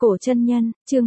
Cổ chân nhân, chương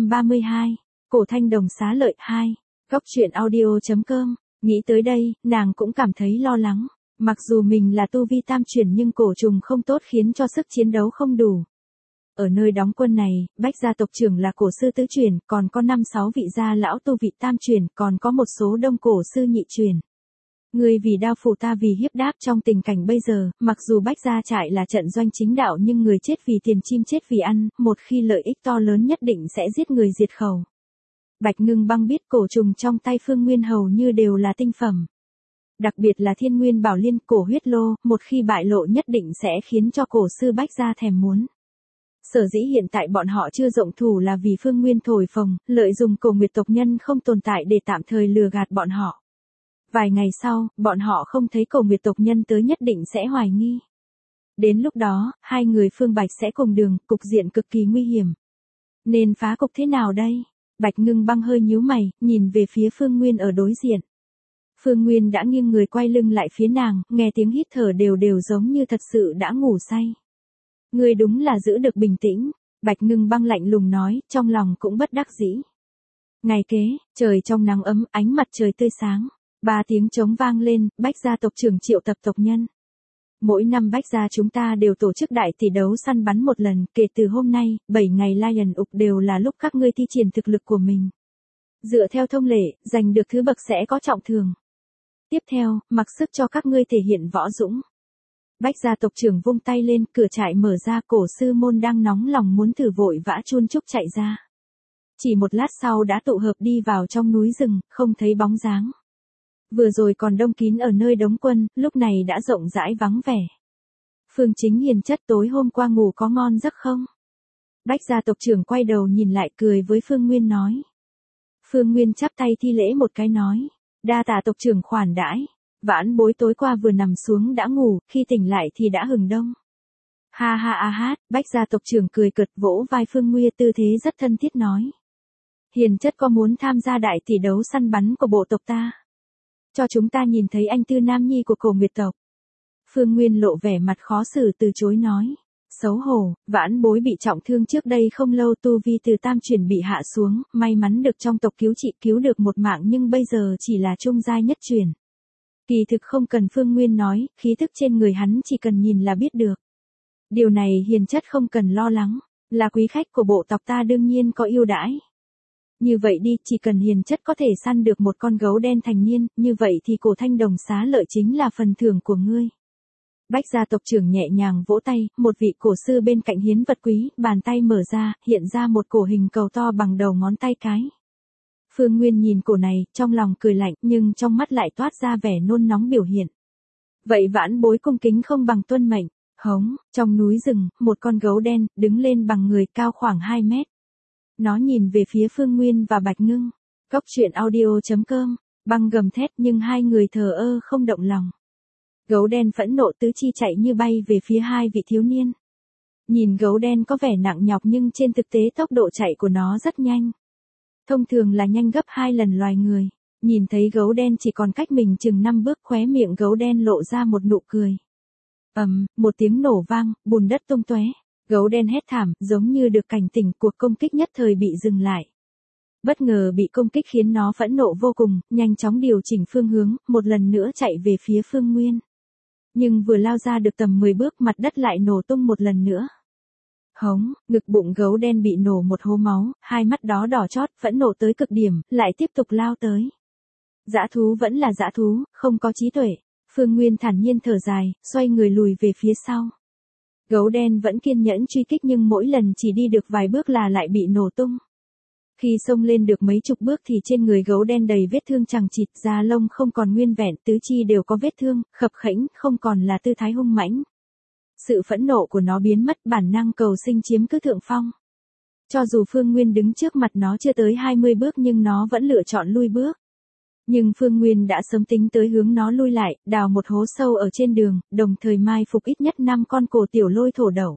232, Cổ Thanh Đồng xá lợi 2, Góc truyện audio.com, nghĩ tới đây, nàng cũng cảm thấy lo lắng. Mặc dù mình là tu vi tam chuyển nhưng cổ trùng không tốt khiến cho sức chiến đấu không đủ. Ở nơi đóng quân này, Bách gia tộc trưởng là cổ sư tứ chuyển, còn có 5-6 vị gia lão tu vị tam chuyển, còn có một số đông cổ sư nhị chuyển. Người vì đao phủ ta vì hiếp đáp trong tình cảnh bây giờ, mặc dù Bách gia trại là trận doanh chính đạo nhưng người chết vì tiền chim chết vì ăn, một khi lợi ích to lớn nhất định sẽ giết người diệt khẩu. Bạch Ngưng Băng biết cổ trùng trong tay Phương Nguyên hầu như đều là tinh phẩm. Đặc biệt là Thiên Nguyên Bảo Liên, cổ huyết lô, một khi bại lộ nhất định sẽ khiến cho cổ sư Bách gia thèm muốn. Sở dĩ hiện tại bọn họ chưa rộng thủ là vì Phương Nguyên thổi phồng, lợi dụng cổ nguyệt tộc nhân không tồn tại để tạm thời lừa gạt bọn họ. Vài ngày sau, bọn họ không thấy cổ nguyệt tộc nhân tới nhất định sẽ hoài nghi. Đến lúc đó, hai người Phương Bạch sẽ cùng đường, cục diện cực kỳ nguy hiểm. Nên phá cục thế nào đây? Bạch Ngưng Băng hơi nhíu mày, nhìn về phía Phương Nguyên ở đối diện. Phương Nguyên đã nghiêng người quay lưng lại phía nàng, nghe tiếng hít thở đều đều giống như thật sự đã ngủ say. Ngươi đúng là giữ được bình tĩnh, Bạch Ngưng Băng lạnh lùng nói, trong lòng cũng bất đắc dĩ. Ngày kế, trời trong nắng ấm, ánh mặt trời tươi sáng. 3 tiếng trống vang lên, Bách gia tộc trưởng triệu tập tộc nhân. Mỗi năm Bách gia chúng ta đều tổ chức đại tỷ đấu săn bắn một lần, kể từ hôm nay, 7 ngày Lion Ục đều là lúc các ngươi thi triển thực lực của mình. Dựa theo thông lệ, giành được thứ bậc sẽ có trọng thưởng. Tiếp theo, mặc sức cho các ngươi thể hiện võ dũng. Bách gia tộc trưởng vung tay lên, cửa trại mở ra, cổ sư môn đang nóng lòng muốn thử vội vã chun chúc chạy ra. Chỉ một lát sau đã tụ hợp đi vào trong núi rừng, không thấy bóng dáng. Vừa rồi còn đông kín ở nơi đóng quân, lúc này đã rộng rãi vắng vẻ. Phương Chính hiền chất tối hôm qua ngủ có ngon giấc không? Bách gia tộc trưởng quay đầu nhìn lại cười với Phương Nguyên nói. Phương Nguyên chắp tay thi lễ một cái nói. Đa tạ tộc trưởng khoản đãi. Vãn bối tối qua vừa nằm xuống đã ngủ, khi tỉnh lại thì đã hừng đông. Ha ha a hát, Bách gia tộc trưởng cười cợt vỗ vai Phương Nguyên tư thế rất thân thiết nói. Hiền chất có muốn tham gia đại tỷ đấu săn bắn của bộ tộc ta? Cho chúng ta nhìn thấy anh tư nam nhi của cổ nguyệt tộc. Phương Nguyên lộ vẻ mặt khó xử từ chối nói. Xấu hổ, vãn bối bị trọng thương trước đây không lâu tu vi từ tam chuyển bị hạ xuống, may mắn được trong tộc cứu trị cứu được một mạng nhưng bây giờ chỉ là trung giai nhất chuyển. Kỳ thực không cần Phương Nguyên nói, khí thức trên người hắn chỉ cần nhìn là biết được. Điều này hiền chất không cần lo lắng, là quý khách của bộ tộc ta đương nhiên có ưu đãi. Như vậy đi, chỉ cần hiền chất có thể săn được một con gấu đen thành niên, như vậy thì cổ thanh đồng xá lợi chính là phần thưởng của ngươi. Bách gia tộc trưởng nhẹ nhàng vỗ tay, một vị cổ sư bên cạnh hiến vật quý, bàn tay mở ra, hiện ra một cổ hình cầu to bằng đầu ngón tay cái. Phương Nguyên nhìn cổ này, trong lòng cười lạnh, nhưng trong mắt lại toát ra vẻ nôn nóng biểu hiện. Vậy vãn bối cung kính không bằng tuân mệnh. Hống, trong núi rừng, một con gấu đen, đứng lên bằng người cao khoảng 2 mét. Nó nhìn về phía Phương Nguyên và Bạch Ngưng. Góc truyện audio.com, Băng gầm thét nhưng hai người thờ ơ không động lòng. Gấu đen phẫn nộ tứ chi chạy như bay về phía hai vị thiếu niên. Nhìn gấu đen có vẻ nặng nhọc nhưng trên thực tế tốc độ chạy của nó rất nhanh. Thông thường là nhanh gấp 2 lần loài người. Nhìn thấy gấu đen chỉ còn cách mình chừng 5 bước, khóe miệng gấu đen lộ ra một nụ cười. Một tiếng nổ vang, bùn đất tung tóe. Gấu đen hét thảm, giống như được cảnh tỉnh, cuộc công kích nhất thời bị dừng lại. Bất ngờ bị công kích khiến nó phẫn nộ vô cùng, nhanh chóng điều chỉnh phương hướng, một lần nữa chạy về phía Phương Nguyên. Nhưng vừa lao ra được tầm 10 bước, mặt đất lại nổ tung một lần nữa. Hống, ngực bụng gấu đen bị nổ một hố máu, hai mắt đó đỏ chót, phẫn nộ tới cực điểm, lại tiếp tục lao tới. Dã thú vẫn là dã thú, không có trí tuệ. Phương Nguyên thản nhiên thở dài, xoay người lùi về phía sau. Gấu đen vẫn kiên nhẫn truy kích nhưng mỗi lần chỉ đi được vài bước là lại bị nổ tung. Khi xông lên được mấy chục bước thì trên người gấu đen đầy vết thương chằng chịt, da lông không còn nguyên vẹn, tứ chi đều có vết thương, khập khẽnh, không còn là tư thái hung mãnh. Sự phẫn nộ của nó biến mất, bản năng cầu sinh chiếm cứ thượng phong. Cho dù Phương Nguyên đứng trước mặt nó chưa tới 20 bước nhưng nó vẫn lựa chọn lui bước. Nhưng Phương Nguyên đã sớm tính tới hướng nó lui lại, đào một hố sâu ở trên đường, đồng thời mai phục ít nhất 5 con cổ tiểu lôi thổ đẩu.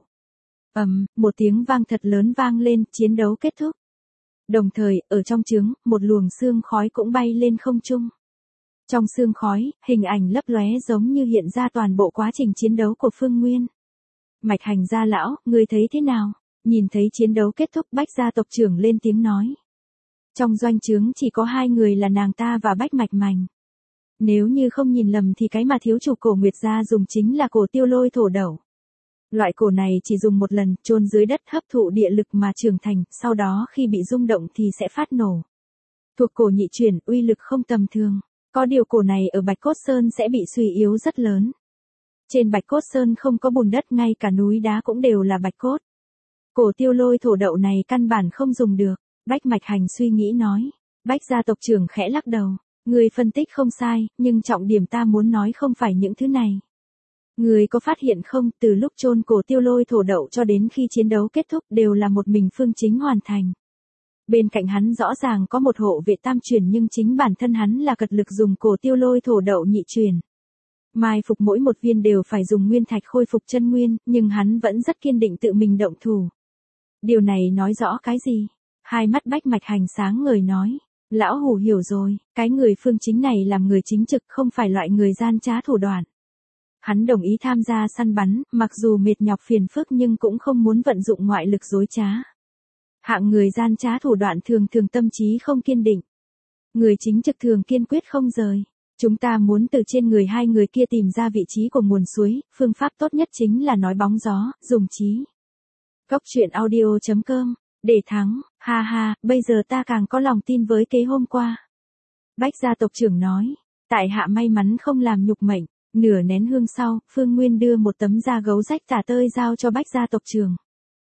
Một tiếng vang thật lớn vang lên, chiến đấu kết thúc. Đồng thời, ở trong trướng, một luồng sương khói cũng bay lên không trung. Trong sương khói, hình ảnh lấp lóe giống như hiện ra toàn bộ quá trình chiến đấu của Phương Nguyên. Mạch Hành gia lão, người thấy thế nào? Nhìn thấy chiến đấu kết thúc, Bách gia tộc trưởng lên tiếng nói. Trong doanh trướng chỉ có 2 người là nàng ta và Bách Mạch Mành. Nếu như không nhìn lầm thì cái mà thiếu chủ Cổ Nguyệt gia dùng chính là cổ tiêu lôi thổ đẩu. Loại cổ này chỉ dùng một lần, chôn dưới đất hấp thụ địa lực mà trưởng thành, sau đó khi bị rung động thì sẽ phát nổ. Thuộc cổ nhị chuyển, uy lực không tầm thường. Có điều cổ này ở Bạch Cốt Sơn sẽ bị suy yếu rất lớn. Trên Bạch Cốt Sơn không có bùn đất, ngay cả núi đá cũng đều là bạch cốt. Cổ tiêu lôi thổ đậu này căn bản không dùng được. Bách Mạch Hành suy nghĩ nói. Bách gia tộc trưởng khẽ lắc đầu. Người phân tích không sai, nhưng trọng điểm ta muốn nói không phải những thứ này. Người có phát hiện không, từ lúc chôn cổ tiêu lôi thổ đậu cho đến khi chiến đấu kết thúc đều là một mình Phương Chính hoàn thành. Bên cạnh hắn rõ ràng có một hộ vệ tam truyền, nhưng chính bản thân hắn là cật lực dùng cổ tiêu lôi thổ đậu nhị truyền. Mai phục mỗi một viên đều phải dùng nguyên thạch khôi phục chân nguyên, nhưng hắn vẫn rất kiên định tự mình động thủ. Điều này nói rõ cái gì? Hai mắt Bách Mạch Hành sáng ngời nói. Lão hủ hiểu rồi, cái người Phương Chính này làm người chính trực, không phải loại người gian trá thủ đoạn. Hắn đồng ý tham gia săn bắn, mặc dù mệt nhọc phiền phức nhưng cũng không muốn vận dụng ngoại lực dối trá. Hạng người gian trá thủ đoạn thường thường tâm trí không kiên định. Người chính trực thường kiên quyết không rời. Chúng ta muốn từ trên người 2 người kia tìm ra vị trí của nguồn suối, phương pháp tốt nhất chính là nói bóng gió, dùng trí. Góc truyện audio.com, để thắng, ha ha, bây giờ ta càng có lòng tin với kế hôm qua. Bách gia tộc trưởng nói, tại hạ may mắn không làm nhục mệnh. Nửa nén hương sau, Phương Nguyên đưa một tấm da gấu rách tả tơi giao cho Bách gia tộc trưởng.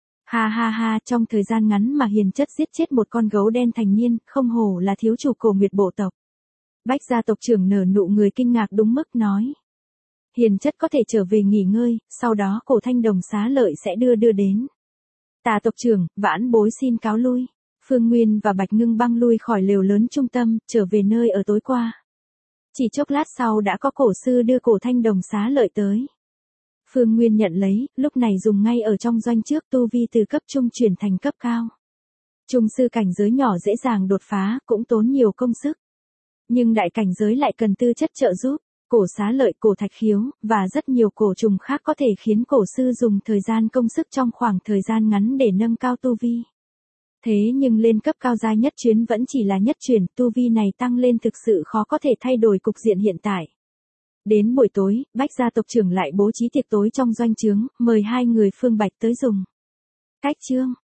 Ha ha ha, trong thời gian ngắn mà hiền chất giết chết một con gấu đen thành niên, không hổ là thiếu chủ Cổ Nguyệt bộ tộc. Bách gia tộc trưởng nở nụ người kinh ngạc đúng mức nói. Hiền chất có thể trở về nghỉ ngơi, sau đó Cổ Thanh Đồng xá lợi sẽ đưa đến. Tà tộc trưởng, vãn bối xin cáo lui. Phương Nguyên và Bạch Ngưng Băng lui khỏi lều lớn trung tâm, trở về nơi ở tối qua. Chỉ chốc lát sau đã có cổ sư đưa Cổ Thanh Đồng xá lợi tới. Phương Nguyên nhận lấy, lúc này dùng ngay ở trong doanh trước, tu vi từ cấp trung chuyển thành cấp cao. Trung sư cảnh giới nhỏ dễ dàng đột phá, cũng tốn nhiều công sức. Nhưng đại cảnh giới lại cần tư chất trợ giúp, cổ xá lợi, cổ thạch khiếu, và rất nhiều cổ trùng khác có thể khiến cổ sư dùng thời gian công sức trong khoảng thời gian ngắn để nâng cao tu vi. Thế nhưng lên cấp cao giai nhất chuyến vẫn chỉ là nhất chuyển, tu vi này tăng lên thực sự khó có thể thay đổi cục diện hiện tại. Đến buổi tối, Bách gia tộc trưởng lại bố trí tiệc tối trong doanh trướng, mời 2 người Phương Bạch tới dùng. Cách chương